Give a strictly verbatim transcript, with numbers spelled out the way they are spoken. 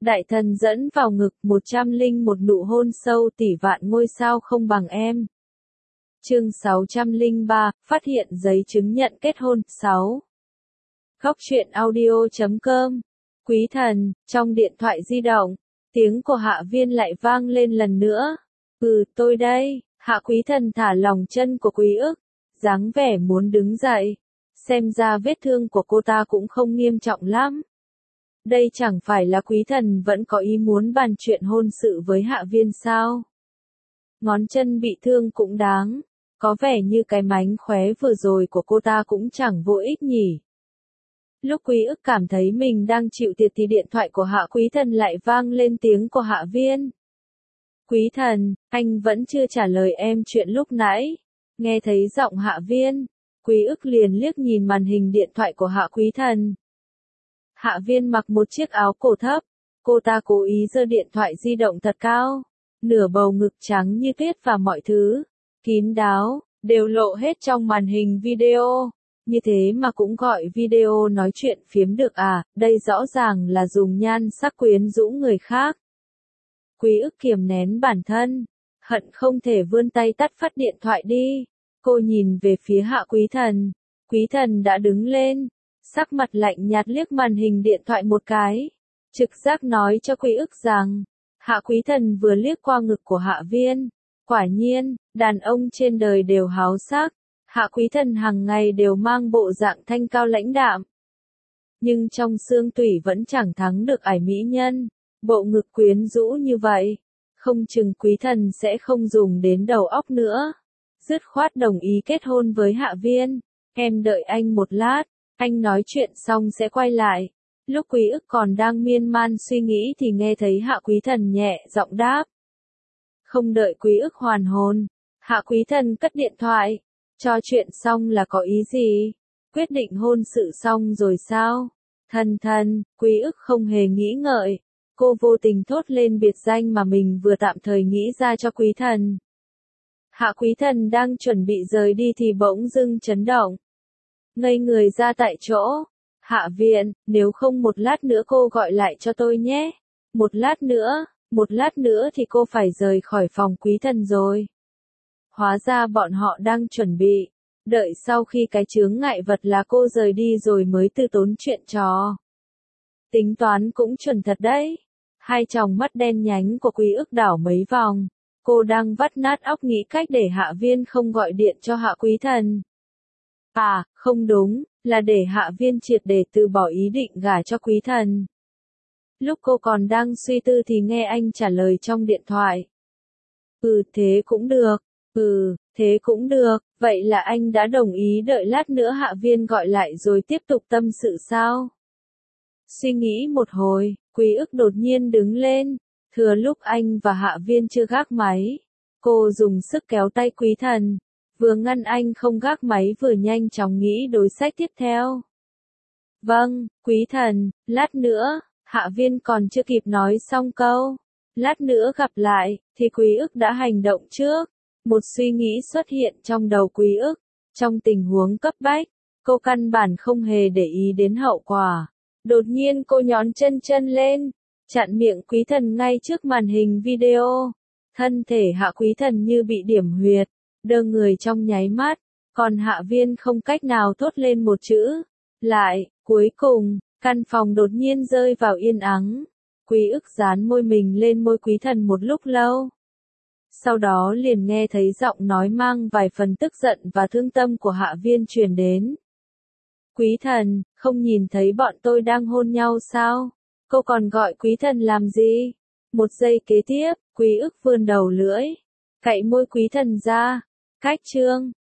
Đại thần dẫn vào ngực, một trăm linh một nụ hôn sâu tỷ vạn ngôi sao không bằng em. Chương sáu trăm lẻ ba, phát hiện giấy chứng nhận kết hôn. sáu. Góc truyện audio chấm com. Quý thần, trong điện thoại di động, tiếng của Hạ Viên lại vang lên lần nữa. Ừ, tôi đây. Hạ Quý Thần thả lỏng chân của Quý Ức, dáng vẻ muốn đứng dậy. Xem ra vết thương của cô ta cũng không nghiêm trọng lắm. Đây chẳng phải là Quý Thần vẫn có ý muốn bàn chuyện hôn sự với Hạ Viên sao? Ngón chân bị thương cũng đáng. Có vẻ như cái mánh khóe vừa rồi của cô ta cũng chẳng vô ích nhỉ. Lúc Quý Ức cảm thấy mình đang chịu thiệt thì điện thoại của Hạ Quý Thần lại vang lên tiếng của Hạ Viên. Quý Thần, anh vẫn chưa trả lời em chuyện lúc nãy. Nghe thấy giọng Hạ Viên, Quý Ức liền liếc nhìn màn hình điện thoại của Hạ Quý Thần. Hạ Viên mặc một chiếc áo cổ thấp, cô ta cố ý giơ điện thoại di động thật cao, nửa bầu ngực trắng như tuyết và mọi thứ, kín đáo, đều lộ hết trong màn hình video. Như thế mà cũng gọi video nói chuyện phiếm được à, đây rõ ràng là dùng nhan sắc quyến rũ người khác. Quý Ức kiềm nén bản thân, hận không thể vươn tay tắt phát điện thoại đi. Cô nhìn về phía Hạ Quý Thần. Quý Thần đã đứng lên, sắc mặt lạnh nhạt liếc màn hình điện thoại một cái. Trực giác nói cho Quý Ức rằng, Hạ Quý Thần vừa liếc qua ngực của Hạ Viên. Quả nhiên, đàn ông trên đời đều háo sắc. Hạ Quý Thần hàng ngày đều mang bộ dạng thanh cao lãnh đạm. Nhưng trong xương tủy vẫn chẳng thắng được ải mỹ nhân. Bộ ngực quyến rũ như vậy, không chừng Quý Thần sẽ không dùng đến đầu óc nữa. Dứt khoát đồng ý kết hôn với Hạ Viên. Em đợi anh một lát, anh nói chuyện xong sẽ quay lại. Lúc Quý Ức còn đang miên man suy nghĩ thì nghe thấy Hạ Quý Thần nhẹ giọng đáp. Không đợi Quý Ức hoàn hồn, Hạ Quý Thần cất điện thoại. Cho chuyện xong là có ý gì? Quyết định hôn sự xong rồi sao? Thần thần, Quý Ức không hề nghĩ ngợi. Cô vô tình thốt lên biệt danh mà mình vừa tạm thời nghĩ ra cho Quý Thần. Hạ Quý Thần đang chuẩn bị rời đi thì bỗng dưng chấn động. Ngây người ra tại chỗ. Hạ Viện, nếu không một lát nữa cô gọi lại cho tôi nhé. Một lát nữa, một lát nữa thì cô phải rời khỏi phòng Quý Thần rồi. Hóa ra bọn họ đang chuẩn bị. Đợi sau khi cái chướng ngại vật là cô rời đi rồi mới từ tốn chuyện trò. Tính toán cũng chuẩn thật đấy. Hai tròng mắt đen nhánh của Quý Ức đảo mấy vòng. Cô đang vắt nát óc nghĩ cách để Hạ Viên không gọi điện cho Hạ Quý Thần. À, không đúng, là để Hạ Viên triệt để từ bỏ ý định gả cho Quý Thần. Lúc cô còn đang suy tư thì nghe anh trả lời trong điện thoại. Ừ, thế cũng được. Ừ, thế cũng được. Vậy là anh đã đồng ý đợi lát nữa Hạ Viên gọi lại rồi tiếp tục tâm sự sao? Suy nghĩ một hồi, Quý Ức đột nhiên đứng lên. Thừa lúc anh và Hạ Viên chưa gác máy, cô dùng sức kéo tay Quý Thần, vừa ngăn anh không gác máy vừa nhanh chóng nghĩ đối sách tiếp theo. Vâng, Quý Thần, lát nữa. Hạ Viên còn chưa kịp nói xong câu lát nữa gặp lại, thì Quý Ức đã hành động trước. Một suy nghĩ xuất hiện trong đầu Quý Ức. Trong tình huống cấp bách, cô căn bản không hề để ý đến hậu quả. Đột nhiên cô nhón chân chân lên, chặn miệng Quý Thần ngay trước màn hình video. Thân thể Hạ Quý Thần như bị điểm huyệt, đơ người trong nháy mắt, còn Hạ Viên không cách nào thốt lên một chữ. Lại, cuối cùng, căn phòng đột nhiên rơi vào yên ắng. Quý Ức dán môi mình lên môi Quý Thần một lúc lâu. Sau đó liền nghe thấy giọng nói mang vài phần tức giận và thương tâm của Hạ Viên truyền đến. Quý Thần, không nhìn thấy bọn tôi đang hôn nhau sao? Cô còn gọi Quý Thần làm gì? Một giây kế tiếp, Quý Ức vươn đầu lưỡi, cạy môi Quý Thần ra. Cách chương,